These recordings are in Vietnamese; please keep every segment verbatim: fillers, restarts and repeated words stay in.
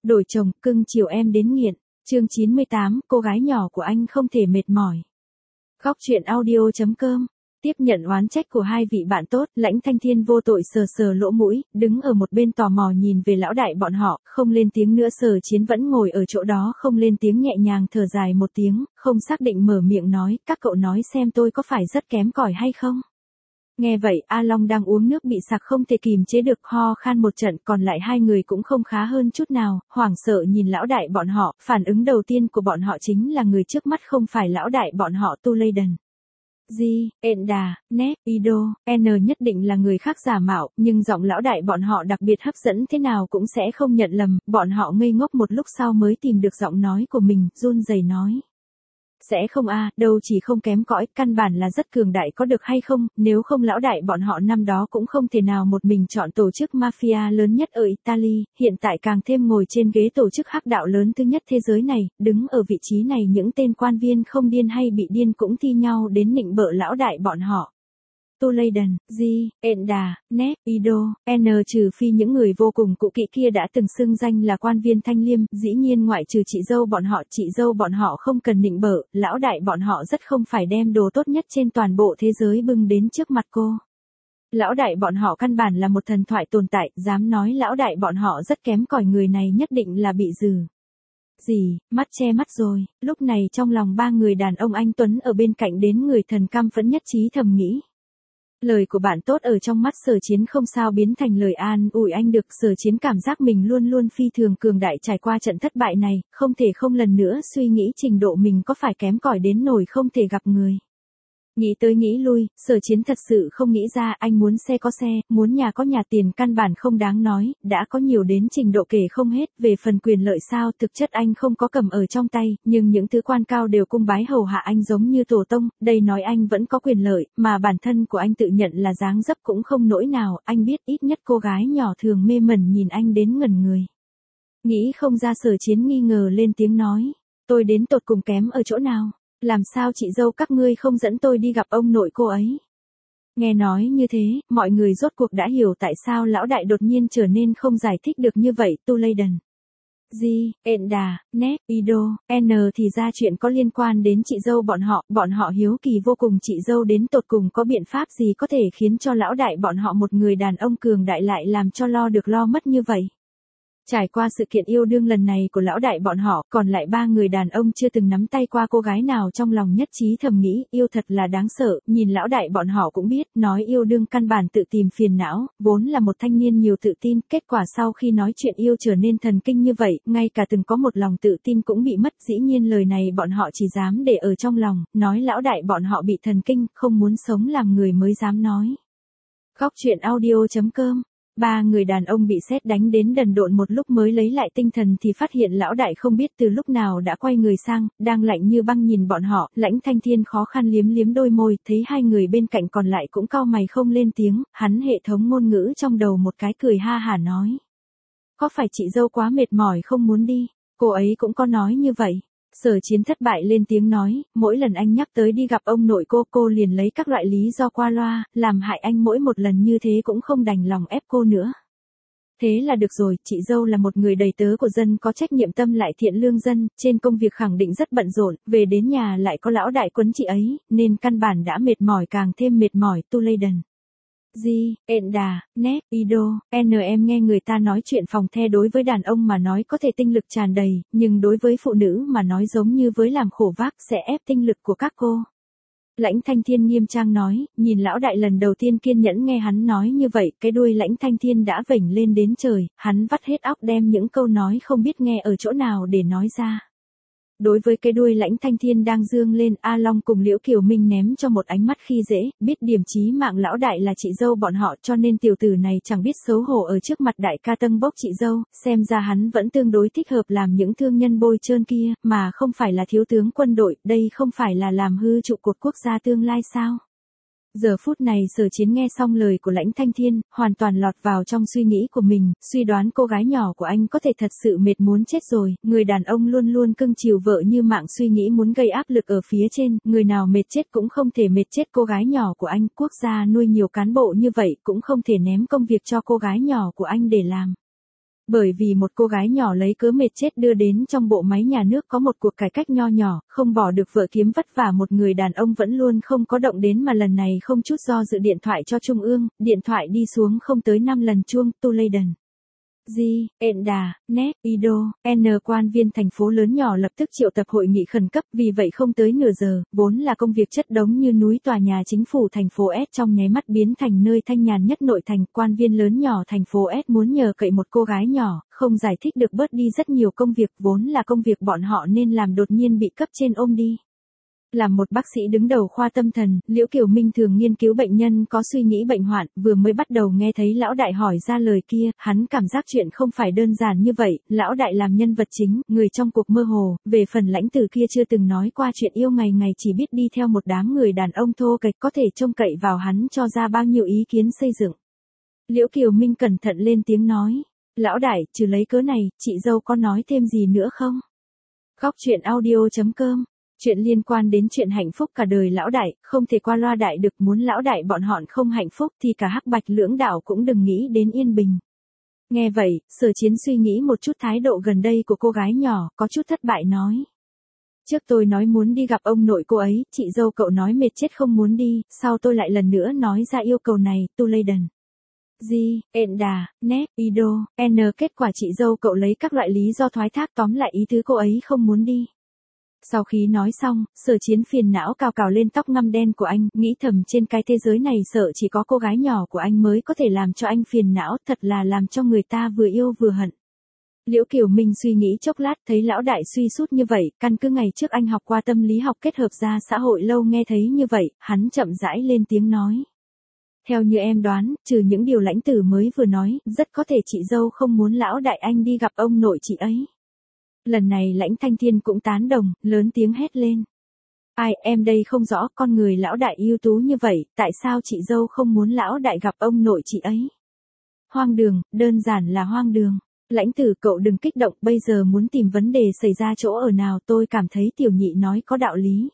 Đổi chồng, cưng chiều em đến nghiện. Chương chín mươi tám, cô gái nhỏ của anh không thể mệt mỏi. Góc truyện audio chấm com. Tiếp nhận oán trách của hai vị bạn tốt, Lãnh Thanh Thiên vô tội sờ sờ lỗ mũi, đứng ở một bên tò mò nhìn về lão đại bọn họ, không lên tiếng nữa. Sở Chiến vẫn ngồi ở chỗ đó không lên tiếng, nhẹ nhàng thở dài một tiếng, không xác định mở miệng nói, các cậu nói xem tôi có phải rất kém cỏi hay không? Nghe vậy, A Long đang uống nước bị sặc không thể kìm chế được, ho khan một trận, còn lại hai người cũng không khá hơn chút nào, hoảng sợ nhìn lão đại bọn họ, phản ứng đầu tiên của bọn họ chính là người trước mắt không phải lão đại bọn họ Tu Leyden. Di, Enda, Nep, Ido, N nhất định là người khác giả mạo, nhưng giọng lão đại bọn họ đặc biệt hấp dẫn thế nào cũng sẽ không nhận lầm, bọn họ ngây ngốc một lúc sau mới tìm được giọng nói của mình, run rẩy nói. Sẽ không a, à, đâu chỉ không kém cỏi, căn bản là rất cường đại, có được hay không, nếu không lão đại bọn họ năm đó cũng không thể nào một mình chọn tổ chức mafia lớn nhất ở Italy, hiện tại càng thêm ngồi trên ghế tổ chức hắc đạo lớn thứ nhất thế giới này, đứng ở vị trí này những tên quan viên không điên hay bị điên cũng thi nhau đến nịnh bợ lão đại bọn họ. Tu Leyden, Di, Enda, Nep, Ido, N trừ phi những người vô cùng cũ kỹ kia đã từng xưng danh là quan viên thanh liêm, dĩ nhiên ngoại trừ chị dâu bọn họ, chị dâu bọn họ không cần nịnh bợ, lão đại bọn họ rất không phải đem đồ tốt nhất trên toàn bộ thế giới bưng đến trước mặt cô. Lão đại bọn họ căn bản là một thần thoại tồn tại, dám nói lão đại bọn họ rất kém cỏi người này nhất định là bị dừ. Gì, mắt che mắt rồi, lúc này trong lòng ba người đàn ông anh Tuấn ở bên cạnh đến người thần căm phẫn nhất trí thầm nghĩ. Lời của bạn tốt ở trong mắt Sở Chiến không sao biến thành lời an ủi anh được. Sở Chiến cảm giác mình luôn luôn phi thường cường đại, trải qua trận thất bại này, không thể không lần nữa suy nghĩ trình độ mình có phải kém cỏi đến nổi không thể gặp người. Nghĩ tới nghĩ lui, Sở Chiến thật sự không nghĩ ra, anh muốn xe có xe, muốn nhà có nhà, tiền căn bản không đáng nói, đã có nhiều đến trình độ kể không hết, về phần quyền lợi sao, thực chất anh không có cầm ở trong tay, nhưng những thứ quan cao đều cung bái hầu hạ anh giống như tổ tông, đây nói anh vẫn có quyền lợi, mà bản thân của anh tự nhận là dáng dấp cũng không nỗi nào, anh biết ít nhất cô gái nhỏ thường mê mẩn nhìn anh đến ngẩn người. Nghĩ không ra, Sở Chiến nghi ngờ lên tiếng nói, tôi đến tột cùng kém ở chỗ nào? Làm sao chị dâu các ngươi không dẫn tôi đi gặp ông nội cô ấy? Nghe nói như thế, mọi người rốt cuộc đã hiểu tại sao lão đại đột nhiên trở nên không giải thích được như vậy. Tu Leyden, Di, Enda, Nep, Ido, N thì ra chuyện có liên quan đến chị dâu bọn họ, bọn họ hiếu kỳ vô cùng chị dâu đến tột cùng có biện pháp gì có thể khiến cho lão đại bọn họ một người đàn ông cường đại lại làm cho lo được lo mất như vậy. Trải qua sự kiện yêu đương lần này của lão đại bọn họ, còn lại ba người đàn ông chưa từng nắm tay qua cô gái nào, trong lòng nhất trí thầm nghĩ, yêu thật là đáng sợ, nhìn lão đại bọn họ cũng biết, nói yêu đương căn bản tự tìm phiền não, vốn là một thanh niên nhiều tự tin, kết quả sau khi nói chuyện yêu trở nên thần kinh như vậy, ngay cả từng có một lòng tự tin cũng bị mất, dĩ nhiên lời này bọn họ chỉ dám để ở trong lòng, nói lão đại bọn họ bị thần kinh, không muốn sống làm người mới dám nói. Góc truyện audio chấm com. Ba người đàn ông bị sét đánh đến đần độn một lúc mới lấy lại tinh thần thì phát hiện lão đại không biết từ lúc nào đã quay người sang, đang lạnh như băng nhìn bọn họ. Lãnh Thanh Thiên khó khăn liếm liếm đôi môi, thấy hai người bên cạnh còn lại cũng cau mày không lên tiếng, hắn hệ thống ngôn ngữ trong đầu một cái cười ha hả nói. Có phải chị dâu quá mệt mỏi không muốn đi? Cô ấy cũng có nói như vậy. Sở Chiến thất bại lên tiếng nói, mỗi lần anh nhắc tới đi gặp ông nội cô, cô liền lấy các loại lý do qua loa, làm hại anh mỗi một lần như thế cũng không đành lòng ép cô nữa. Thế là được rồi, chị dâu là một người đầy tớ của dân, có trách nhiệm tâm lại thiện lương dân, trên công việc khẳng định rất bận rộn, về đến nhà lại có lão đại quấn chị ấy, nên căn bản đã mệt mỏi càng thêm mệt mỏi. Tu Leyden, Di, Enda, Nep, Ido, N em nghe người ta nói chuyện phòng the đối với đàn ông mà nói có thể tinh lực tràn đầy, nhưng đối với phụ nữ mà nói giống như với làm khổ vác sẽ ép tinh lực của các cô. Lãnh Thanh Thiên nghiêm trang nói, nhìn lão đại lần đầu tiên kiên nhẫn nghe hắn nói như vậy, cái đuôi Lãnh Thanh Thiên đã vểnh lên đến trời, hắn vắt hết óc đem những câu nói không biết nghe ở chỗ nào để nói ra. Đối với cái đuôi Lãnh Thanh Thiên đang dương lên, A Long cùng Liễu Kiều Minh ném cho một ánh mắt khi dễ, biết điểm chí mạng lão đại là chị dâu bọn họ cho nên tiểu tử này chẳng biết xấu hổ ở trước mặt đại ca tâng bốc chị dâu, xem ra hắn vẫn tương đối thích hợp làm những thương nhân bôi trơn kia, mà không phải là thiếu tướng quân đội, đây không phải là làm hư trụ cột quốc gia tương lai sao? Giờ phút này Sở Chiến nghe xong lời của Lãnh Thanh Thiên, hoàn toàn lọt vào trong suy nghĩ của mình, suy đoán cô gái nhỏ của anh có thể thật sự mệt muốn chết rồi, người đàn ông luôn luôn cưng chiều vợ như mạng, suy nghĩ muốn gây áp lực ở phía trên, người nào mệt chết cũng không thể mệt chết cô gái nhỏ của anh, quốc gia nuôi nhiều cán bộ như vậy cũng không thể ném công việc cho cô gái nhỏ của anh để làm. Bởi vì một cô gái nhỏ lấy cớ mệt chết đưa đến trong bộ máy nhà nước có một cuộc cải cách nho nhỏ, không bỏ được vợ kiếm vất vả một người đàn ông vẫn luôn không có động đến mà lần này không chút do dự điện thoại cho Trung ương, điện thoại đi xuống không tới năm lần chuông, tu lây đần. Di, Enda, Net, Ido, N quan viên thành phố lớn nhỏ lập tức triệu tập hội nghị khẩn cấp, vì vậy không tới nửa giờ, vốn là công việc chất đống như núi tòa nhà chính phủ thành phố S trong nháy mắt biến thành nơi thanh nhàn nhất nội thành. Quan viên lớn nhỏ thành phố S muốn nhờ cậy một cô gái nhỏ, không giải thích được bớt đi rất nhiều công việc vốn là công việc bọn họ nên làm đột nhiên bị cấp trên ôm đi. Làm một bác sĩ đứng đầu khoa tâm thần, Liễu Kiều Minh thường nghiên cứu bệnh nhân có suy nghĩ bệnh hoạn, vừa mới bắt đầu nghe thấy lão đại hỏi ra lời kia, hắn cảm giác chuyện không phải đơn giản như vậy, lão đại làm nhân vật chính, người trong cuộc mơ hồ, về phần Lãnh Tử kia chưa từng nói qua chuyện yêu ngày ngày chỉ biết đi theo một đám người đàn ông thô kệch có thể trông cậy vào hắn cho ra bao nhiêu ý kiến xây dựng. Liễu Kiều Minh cẩn thận lên tiếng nói, lão đại, trừ lấy cớ này, chị dâu có nói thêm gì nữa không? Góc truyện audio chấm com. Chuyện liên quan đến chuyện hạnh phúc cả đời lão đại, không thể qua loa đại được, muốn lão đại bọn họ không hạnh phúc thì cả hắc bạch lưỡng đạo cũng đừng nghĩ đến yên bình. Nghe vậy, Sở Chiến suy nghĩ một chút thái độ gần đây của cô gái nhỏ, có chút thất bại nói. Trước tôi nói muốn đi gặp ông nội cô ấy, chị dâu cậu nói mệt chết không muốn đi, sau tôi lại lần nữa nói ra yêu cầu này, tu lây đần. Di, Enda, Net, Ido, N kết quả chị dâu cậu lấy các loại lý do thoái thác tóm lại ý tứ cô ấy không muốn đi. Sau khi nói xong, Sở Chiến phiền não cào cào lên tóc ngăm đen của anh, nghĩ thầm trên cái thế giới này sợ chỉ có cô gái nhỏ của anh mới có thể làm cho anh phiền não, thật là làm cho người ta vừa yêu vừa hận. Liễu Kiều Minh suy nghĩ chốc lát thấy lão đại suy sút như vậy, căn cứ ngày trước anh học qua tâm lý học kết hợp ra xã hội lâu nghe thấy như vậy, hắn chậm rãi lên tiếng nói. Theo như em đoán, trừ những điều Lãnh Tử mới vừa nói, rất có thể chị dâu không muốn lão đại anh đi gặp ông nội chị ấy. Lần này Lãnh Thanh Thiên cũng tán đồng, lớn tiếng hét lên. Ai, em đây không rõ, con người lão đại ưu tú như vậy, tại sao chị dâu không muốn lão đại gặp ông nội chị ấy? Hoang đường, đơn giản là hoang đường. Lãnh Tử cậu đừng kích động, bây giờ muốn tìm vấn đề xảy ra chỗ ở nào, tôi cảm thấy tiểu nhị nói có đạo lý.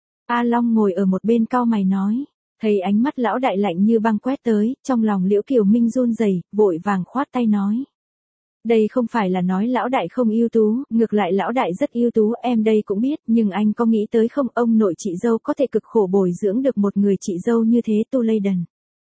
A Long ngồi ở một bên cau mày nói. Thấy ánh mắt lão đại lạnh như băng quét tới, trong lòng Liễu Kiều Minh run rẩy, vội vàng khoát tay nói. Đây không phải là nói lão đại không ưu tú, ngược lại lão đại rất ưu tú, em đây cũng biết, nhưng anh có nghĩ tới không, ông nội chị dâu có thể cực khổ bồi dưỡng được một người chị dâu như thế, tu lây đần.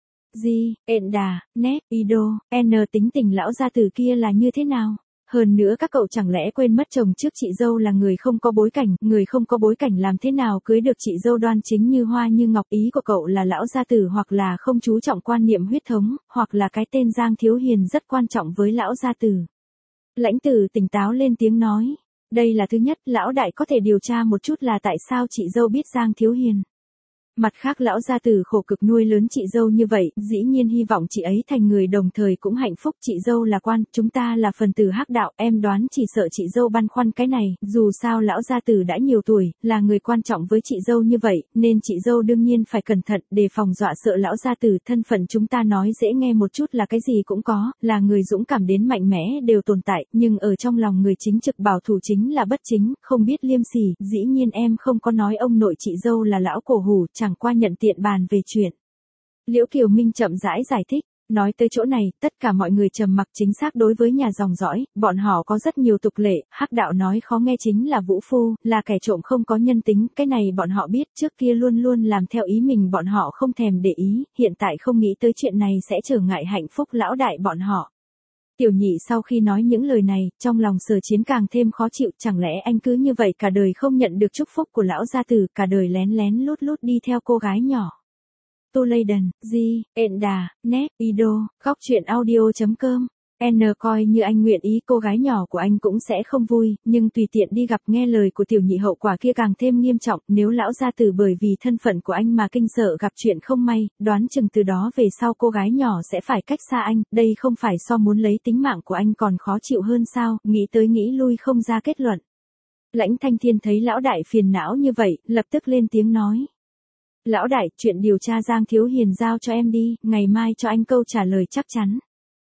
Di, Enda, Net, Ido, N tính tình lão gia tử kia là như thế nào? Hơn nữa các cậu chẳng lẽ quên mất chồng trước chị dâu là người không có bối cảnh, người không có bối cảnh làm thế nào cưới được chị dâu đoan chính như hoa như ngọc, ý của cậu là lão gia tử hoặc là không chú trọng quan niệm huyết thống, hoặc là cái tên Giang Thiếu Hiền rất quan trọng với lão gia tử. Lãnh Tử tỉnh táo lên tiếng nói, đây là thứ nhất, lão đại có thể điều tra một chút là tại sao chị dâu biết Giang Thiếu Hiền. Mặt khác lão gia tử khổ cực nuôi lớn chị dâu như vậy, dĩ nhiên hy vọng chị ấy thành người đồng thời cũng hạnh phúc, chị dâu là quan, chúng ta là phần tử hắc đạo, em đoán chỉ sợ chị dâu băn khoăn cái này, dù sao lão gia tử đã nhiều tuổi, là người quan trọng với chị dâu như vậy, nên chị dâu đương nhiên phải cẩn thận, đề phòng dọa sợ lão gia tử, thân phận chúng ta nói dễ nghe một chút là cái gì cũng có, là người dũng cảm đến mạnh mẽ đều tồn tại, nhưng ở trong lòng người chính trực bảo thủ chính là bất chính, không biết liêm sỉ, dĩ nhiên em không có nói ông nội chị dâu là lão cổ hủ, chẳng qua nhận tiện bàn về chuyện. Liễu Kiều Minh chậm rãi giải thích, nói tới chỗ này, tất cả mọi người trầm mặc, chính xác đối với nhà dòng dõi, bọn họ có rất nhiều tục lệ, hắc đạo nói khó nghe chính là vũ phu, là kẻ trộm không có nhân tính, cái này bọn họ biết, trước kia luôn luôn làm theo ý mình bọn họ không thèm để ý, hiện tại không nghĩ tới chuyện này sẽ trở ngại hạnh phúc lão đại bọn họ. Tiểu nhị sau khi nói những lời này, trong lòng Sở Chiến càng thêm khó chịu, chẳng lẽ anh cứ như vậy cả đời không nhận được chúc phúc của lão gia tử, cả đời lén lén lút lút đi theo cô gái nhỏ. Tu lây đần, Di, Enda, Net, Ido, góc truyện audio chấm com. N coi như anh nguyện ý cô gái nhỏ của anh cũng sẽ không vui, nhưng tùy tiện đi gặp nghe lời của tiểu nhị hậu quả kia càng thêm nghiêm trọng, nếu lão gia tử bởi vì thân phận của anh mà kinh sợ gặp chuyện không may, đoán chừng từ đó về sau cô gái nhỏ sẽ phải cách xa anh, đây không phải so muốn lấy tính mạng của anh còn khó chịu hơn sao, nghĩ tới nghĩ lui không ra kết luận. Lãnh Thanh Thiên thấy lão đại phiền não như vậy, lập tức lên tiếng nói. Lão đại, chuyện điều tra Giang Thiếu Hiền giao cho em đi, ngày mai cho anh câu trả lời chắc chắn.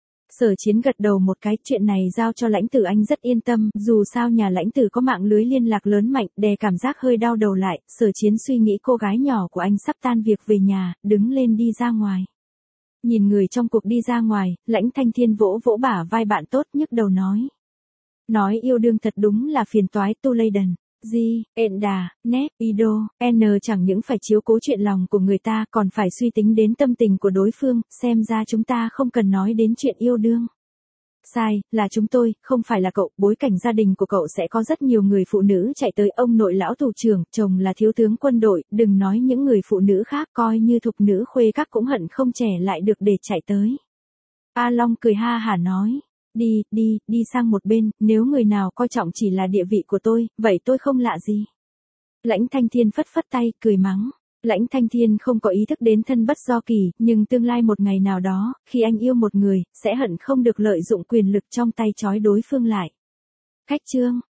Sở Chiến gật đầu một cái, chuyện này giao cho Lãnh Tử anh rất yên tâm, dù sao nhà Lãnh Tử có mạng lưới liên lạc lớn mạnh, đè cảm giác hơi đau đầu lại, Sở Chiến suy nghĩ cô gái nhỏ của anh sắp tan việc về nhà, đứng lên đi ra ngoài. Nhìn người trong cuộc đi ra ngoài, Lãnh Thanh Thiên vỗ vỗ bả vai bạn tốt nhức đầu nói. Nói yêu đương thật đúng là phiền toái tu lây đần. Di, ẹn đà, nét, ido, n chẳng những phải chiếu cố chuyện lòng của người ta còn phải suy tính đến tâm tình của đối phương, xem ra chúng ta không cần nói đến chuyện yêu đương. Sai, là chúng tôi, không phải là cậu, bối cảnh gia đình của cậu sẽ có rất nhiều người phụ nữ chạy tới, ông nội lão thủ trưởng, chồng là thiếu tướng quân đội, đừng nói những người phụ nữ khác, coi như thục nữ khuê các cũng hận không trẻ lại được để chạy tới. A Long cười ha hả nói. Đi, đi, đi sang một bên, nếu người nào coi trọng chỉ là địa vị của tôi, vậy tôi không lạ gì. Lãnh Thanh Thiên phất phất tay, cười mắng. Lãnh Thanh Thiên không có ý thức đến thân bất do kỳ, nhưng tương lai một ngày nào đó, khi anh yêu một người, sẽ hận không được lợi dụng quyền lực trong tay trói đối phương lại. Khách chương.